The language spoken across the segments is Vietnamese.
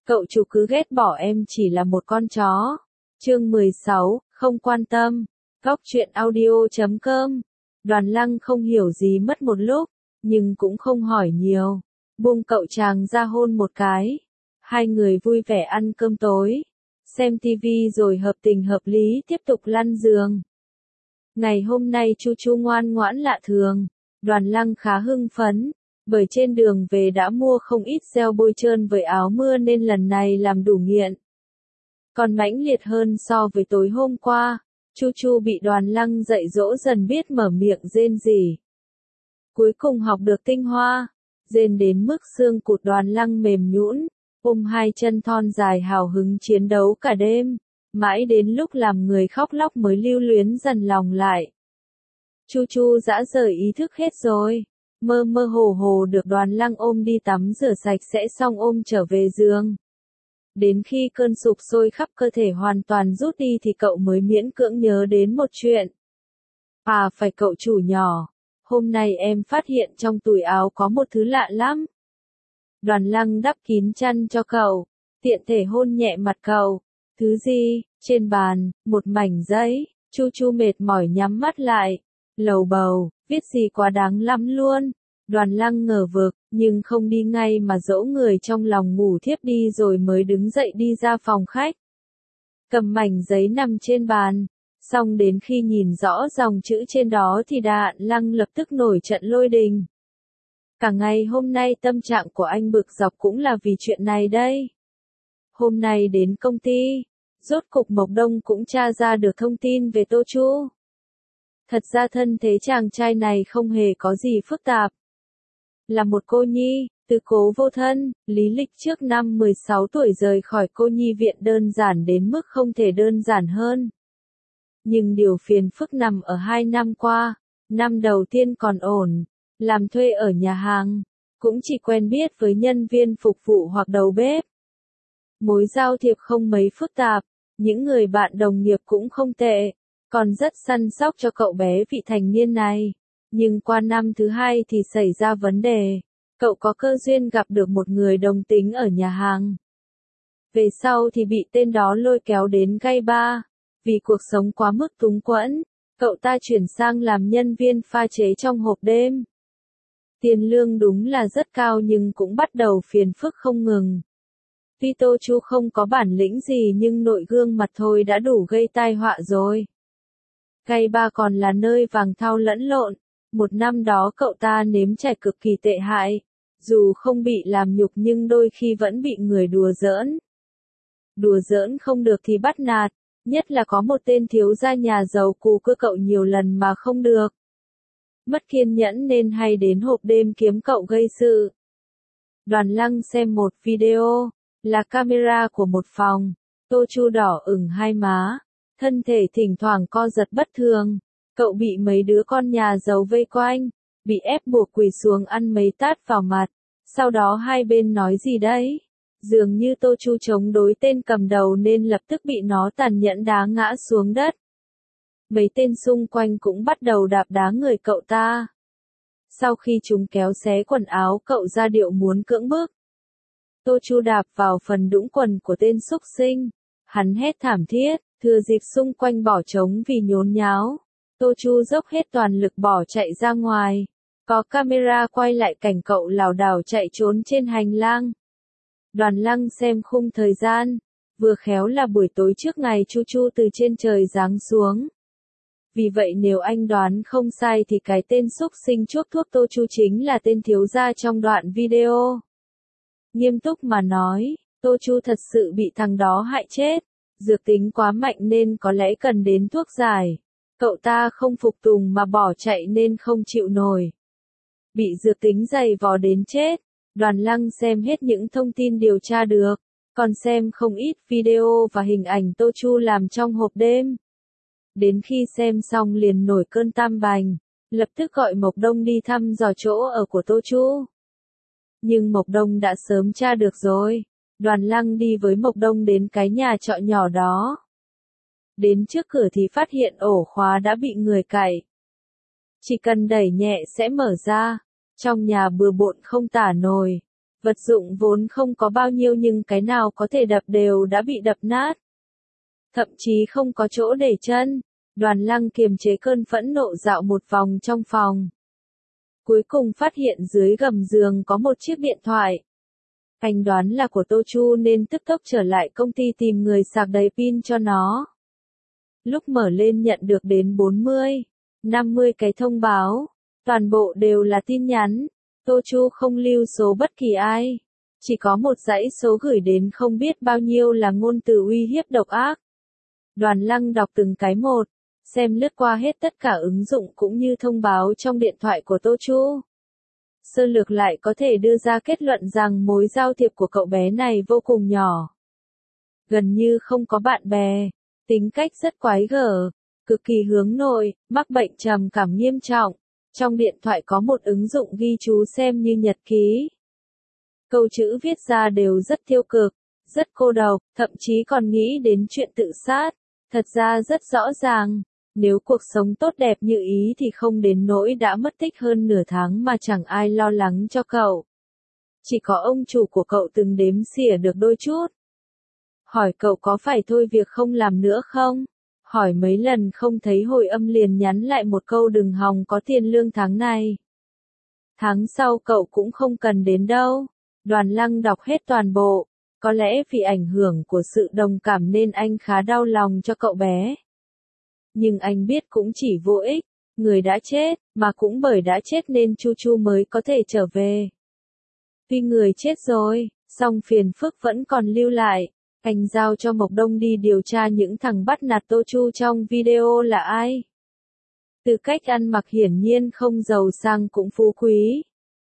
Cậu chủ cứ ghét bỏ em chỉ là một con chó. Chương 16, không quan tâm. Góc truyện audio.com. Đoàn Lăng không hiểu gì mất một lúc, nhưng cũng không hỏi nhiều. Buông cậu chàng ra hôn một cái. Hai người vui vẻ ăn cơm tối, xem tivi rồi hợp tình hợp lý tiếp tục lăn giường. Ngày hôm nay Chu Chu ngoan ngoãn lạ thường. Đoàn Lăng khá hưng phấn, bởi trên đường về đã mua không ít gel bôi trơn với áo mưa nên lần này làm đủ nghiện. Còn mãnh liệt hơn so với tối hôm qua, Chu Chu bị Đoàn Lăng dạy dỗ dần biết mở miệng rên rỉ. Cuối cùng học được tinh hoa, rên đến mức xương cụt Đoàn Lăng mềm nhũn, ôm hai chân thon dài hào hứng chiến đấu cả đêm, mãi đến lúc làm người khóc lóc mới lưu luyến dần lòng lại. Chu Chu dã rời ý thức hết rồi, mơ mơ hồ hồ được Đoàn Lăng ôm đi tắm rửa sạch sẽ xong ôm trở về giường. Đến khi cơn sục sôi khắp cơ thể hoàn toàn rút đi thì cậu mới miễn cưỡng nhớ đến một chuyện. À phải cậu chủ nhỏ, hôm nay em phát hiện trong túi áo có một thứ lạ lắm. Đoàn Lăng đắp kín chăn cho cậu, tiện thể hôn nhẹ mặt cậu. Thứ gì? Trên bàn, một mảnh giấy. Chu Chu mệt mỏi nhắm mắt lại, lầu bầu, viết gì quá đáng lắm luôn. Đoàn Lăng ngờ vực, nhưng không đi ngay mà dỗ người trong lòng ngủ thiếp đi rồi mới đứng dậy đi ra phòng khách. Cầm mảnh giấy nằm trên bàn, xong đến khi nhìn rõ dòng chữ trên đó thì Đoàn Lăng lập tức nổi trận lôi đình. Cả ngày hôm nay tâm trạng của anh bực dọc cũng là vì chuyện này đây. Hôm nay đến công ty, rốt cục Mộc Đông cũng tra ra được thông tin về Tô Chu. Thật ra thân thế chàng trai này không hề có gì phức tạp. Là một cô nhi, tứ cố vô thân, lý lịch trước năm 16 tuổi rời khỏi cô nhi viện đơn giản đến mức không thể đơn giản hơn. Nhưng điều phiền phức nằm ở 2 năm qua, năm đầu tiên còn ổn, làm thuê ở nhà hàng, cũng chỉ quen biết với nhân viên phục vụ hoặc đầu bếp. Mối giao thiệp không mấy phức tạp, những người bạn đồng nghiệp cũng không tệ, còn rất săn sóc cho cậu bé vị thành niên này. Nhưng qua năm thứ 2 thì xảy ra vấn đề, cậu có cơ duyên gặp được một người đồng tính ở nhà hàng. Về sau thì bị tên đó lôi kéo đến gay bar, vì cuộc sống quá mức túng quẫn, cậu ta chuyển sang làm nhân viên pha chế trong hộp đêm. Tiền lương đúng là rất cao nhưng cũng bắt đầu phiền phức không ngừng. Tuy Tô Chu không có bản lĩnh gì nhưng nội gương mặt thôi đã đủ gây tai họa rồi. Gay bar còn là nơi vàng thau lẫn lộn. Một năm đó cậu ta nếm trải cực kỳ tệ hại, dù không bị làm nhục nhưng đôi khi vẫn bị người đùa giỡn. Đùa giỡn không được thì bắt nạt, nhất là có một tên thiếu gia nhà giàu cù cưa cậu nhiều lần mà không được. Mất kiên nhẫn nên hay đến hộp đêm kiếm cậu gây sự. Đoàn Lăng xem một video, là camera của một phòng, Tô Chu đỏ ửng hai má, thân thể thỉnh thoảng co giật bất thường. Cậu bị mấy đứa con nhà giàu vây quanh, bị ép buộc quỳ xuống ăn mấy tát vào mặt, sau đó hai bên nói gì đấy. Dường như Tô Chu chống đối tên cầm đầu nên lập tức bị nó tàn nhẫn đá ngã xuống đất. Mấy tên xung quanh cũng bắt đầu đạp đá người cậu ta. Sau khi chúng kéo xé quần áo cậu ra điệu muốn cưỡng bức, Tô Chu đạp vào phần đũng quần của tên xúc sinh. Hắn hét thảm thiết, thừa dịp xung quanh bỏ trống vì nhốn nháo. Tô Chu dốc hết toàn lực bỏ chạy ra ngoài. Có camera quay lại cảnh cậu lảo đảo chạy trốn trên hành lang. Đoàn Lăng xem khung thời gian, vừa khéo là buổi tối trước ngày Chu Chu từ trên trời giáng xuống. Vì vậy nếu anh đoán không sai thì cái tên xúc sinh chuốc thuốc Tô Chu chính là tên thiếu gia trong đoạn video. Nghiêm túc mà nói, Tô Chu thật sự bị thằng đó hại chết. Dược tính quá mạnh nên có lẽ cần đến thuốc giải. Cậu ta không phục tùng mà bỏ chạy nên không chịu nổi. Bị dược tính giày vò đến chết. Đoàn Lăng xem hết những thông tin điều tra được, còn xem không ít video và hình ảnh Tô Chu làm trong hộp đêm. Đến khi xem xong liền nổi cơn tam bành, lập tức gọi Mộc Đông đi thăm dò chỗ ở của Tô Chu. Nhưng Mộc Đông đã sớm tra được rồi. Đoàn Lăng đi với Mộc Đông đến cái nhà trọ nhỏ đó. Đến trước cửa thì phát hiện ổ khóa đã bị người cạy. Chỉ cần đẩy nhẹ sẽ mở ra. Trong nhà bừa bộn không tả nổi. Vật dụng vốn không có bao nhiêu nhưng cái nào có thể đập đều đã bị đập nát. Thậm chí không có chỗ để chân. Đoàn Lăng kiềm chế cơn phẫn nộ dạo một vòng trong phòng. Cuối cùng phát hiện dưới gầm giường có một chiếc điện thoại. Anh đoán là của Tô Chu nên tức tốc trở lại công ty tìm người sạc đầy pin cho nó. Lúc mở lên nhận được đến 40, 50 cái thông báo. Toàn bộ đều là tin nhắn. Tô Chu không lưu số bất kỳ ai. Chỉ có một dãy số gửi đến không biết bao nhiêu là ngôn từ uy hiếp độc ác. Đoàn Lăng đọc từng cái một. Xem lướt qua hết tất cả ứng dụng cũng như thông báo trong điện thoại của Tô Chu. Sơ lược lại có thể đưa ra kết luận rằng mối giao thiệp của cậu bé này vô cùng nhỏ. Gần như không có bạn bè, tính cách rất quái gở, cực kỳ hướng nội, mắc bệnh trầm cảm nghiêm trọng. Trong điện thoại có một ứng dụng ghi chú xem như nhật ký. Câu chữ viết ra đều rất tiêu cực, rất cô độc, thậm chí còn nghĩ đến chuyện tự sát. Thật ra rất rõ ràng. Nếu cuộc sống tốt đẹp như ý thì không đến nỗi đã mất tích hơn nửa tháng mà chẳng ai lo lắng cho cậu. Chỉ có ông chủ của cậu từng đếm xỉa được đôi chút. Hỏi cậu có phải thôi việc không làm nữa không? Hỏi mấy lần không thấy hồi âm liền nhắn lại một câu đừng hòng có tiền lương tháng này. Tháng sau cậu cũng không cần đến đâu. Đoàn Lăng đọc hết toàn bộ. Có lẽ vì ảnh hưởng của sự đồng cảm nên anh khá đau lòng cho cậu bé. Nhưng anh biết cũng chỉ vô ích, người đã chết, mà cũng bởi đã chết nên Chu Chu mới có thể trở về. Tuy người chết rồi, song phiền phức vẫn còn lưu lại, anh giao cho Mộc Đông đi điều tra những thằng bắt nạt Tô Chu trong video là ai. Từ cách ăn mặc hiển nhiên không giàu sang cũng phú quý.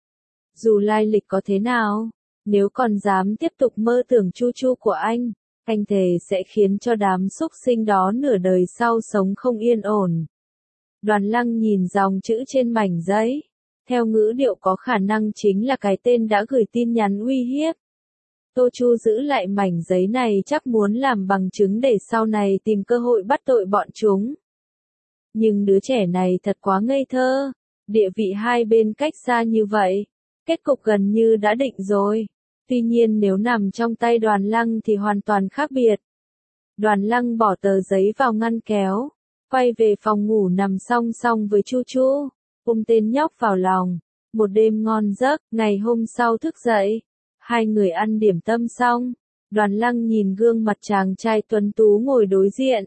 Dù lai lịch có thế nào, nếu còn dám tiếp tục mơ tưởng Chu Chu của anh thề sẽ khiến cho đám súc sinh đó nửa đời sau sống không yên ổn. Đoàn Lăng nhìn dòng chữ trên mảnh giấy. Theo ngữ điệu có khả năng chính là cái tên đã gửi tin nhắn uy hiếp. Tô Chu giữ lại mảnh giấy này chắc muốn làm bằng chứng để sau này tìm cơ hội bắt tội bọn chúng. Nhưng đứa trẻ này thật quá ngây thơ. Địa vị hai bên cách xa như vậy. Kết cục gần như đã định rồi. Tuy nhiên nếu nằm trong tay Đoàn Lăng thì hoàn toàn khác biệt. Đoàn Lăng bỏ tờ giấy vào ngăn kéo, quay về phòng ngủ nằm song song với Chu Chu, ôm tên nhóc vào lòng. Một đêm ngon giấc, ngày hôm sau thức dậy, hai người ăn điểm tâm xong, Đoàn Lăng nhìn gương mặt chàng trai tuấn tú ngồi đối diện.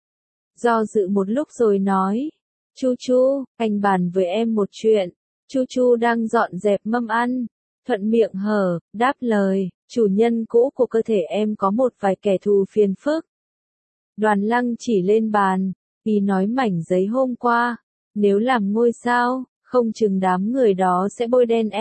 Do dự một lúc rồi nói, Chu Chu, anh bàn với em một chuyện. Chu Chu đang dọn dẹp mâm ăn. Thuận miệng hở, đáp lời, chủ nhân cũ của cơ thể em có một vài kẻ thù phiền phức. Đoàn Lăng chỉ lên bàn, ý nói mảnh giấy hôm qua, nếu làm ngôi sao, không chừng đám người đó sẽ bôi đen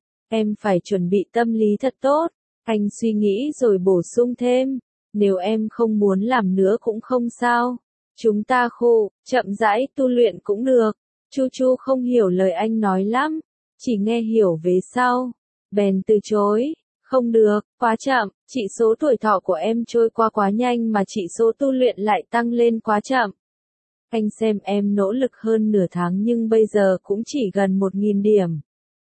em phải chuẩn bị tâm lý thật tốt. Anh suy nghĩ rồi bổ sung thêm, nếu em không muốn làm nữa cũng không sao, chúng ta chậm rãi tu luyện cũng được. Chu Chu không hiểu lời anh nói lắm, chỉ nghe hiểu về sau. Bèn từ chối, không được, quá chậm, chỉ số tuổi thọ của em trôi qua quá nhanh mà chỉ số tu luyện lại tăng lên quá chậm. Anh xem em nỗ lực hơn nửa tháng nhưng bây giờ cũng chỉ gần 1.000 điểm.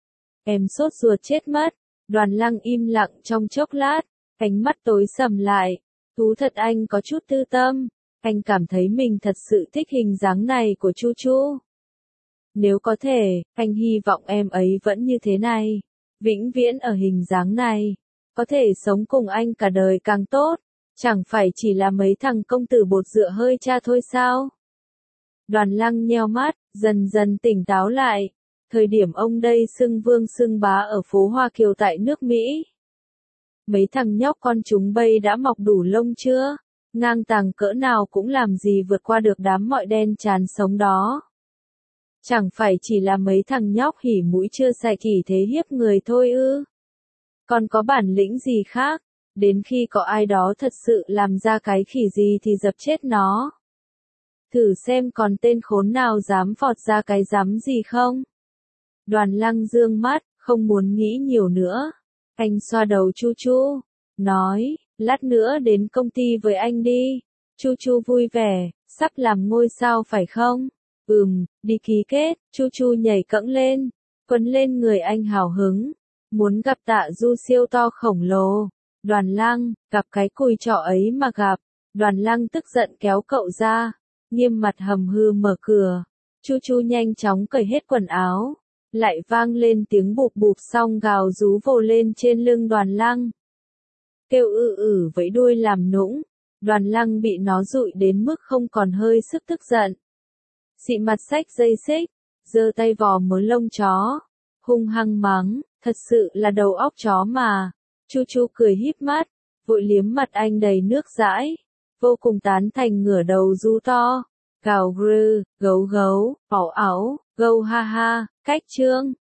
Em sốt ruột chết mất. Đoàn Lăng im lặng trong chốc lát, ánh mắt tối sầm lại. Thú thật anh có chút tư tâm. Anh cảm thấy mình thật sự thích hình dáng này của Chu Chu. Nếu có thể, anh hy vọng em ấy vẫn như thế này. Vĩnh viễn ở hình dáng này, có thể sống cùng anh cả đời càng tốt, chẳng phải chỉ là mấy thằng công tử bột dựa hơi cha thôi sao? Đoàn Lăng nheo mắt, dần dần tỉnh táo lại, thời điểm ông đây xưng vương xưng bá ở phố Hoa Kiều tại nước Mỹ. Mấy thằng nhóc con chúng bây đã mọc đủ lông chưa? Ngang tàng cỡ nào cũng làm gì vượt qua được đám mọi đen chán sống đó. Chẳng phải chỉ là mấy thằng nhóc hỉ mũi chưa sạch chỉ thế hiếp người thôi ư. Còn có bản lĩnh gì khác, đến khi có ai đó thật sự làm ra cái khỉ gì thì dập chết nó. Thử xem còn tên khốn nào dám phọt ra cái rắm gì không. Đoàn Lăng dương mắt, không muốn nghĩ nhiều nữa. Anh xoa đầu Chu Chu, nói, lát nữa đến công ty với anh đi. Chu Chu vui vẻ, sắp làm ngôi sao phải không? Đi ký kết. Chu Chu nhảy cẫng lên, quấn lên người anh hào hứng. Muốn gặp Tạ Du siêu to khổng lồ. Đoàn Lăng, gặp cái cùi trọ ấy mà gặp. Đoàn Lăng tức giận kéo cậu ra, nghiêm mặt hầm hư mở cửa. Chu Chu nhanh chóng cởi hết quần áo, lại vang lên tiếng bụp bụp xong gào rú vồ lên trên lưng Đoàn Lăng. Kêu vẫy đuôi làm nũng, Đoàn Lăng bị nó dụi đến mức không còn hơi sức tức giận. Xị mặt xách dây xích, giơ tay vò mớ lông chó, hung hăng mắng, thật sự là đầu óc chó mà. Chu Chu cười híp mắt, vội liếm mặt anh đầy nước dãi, vô cùng tán thành ngửa đầu rú to, gào grư, gấu gấu, ảo ảo, gâu ha ha, cách chương.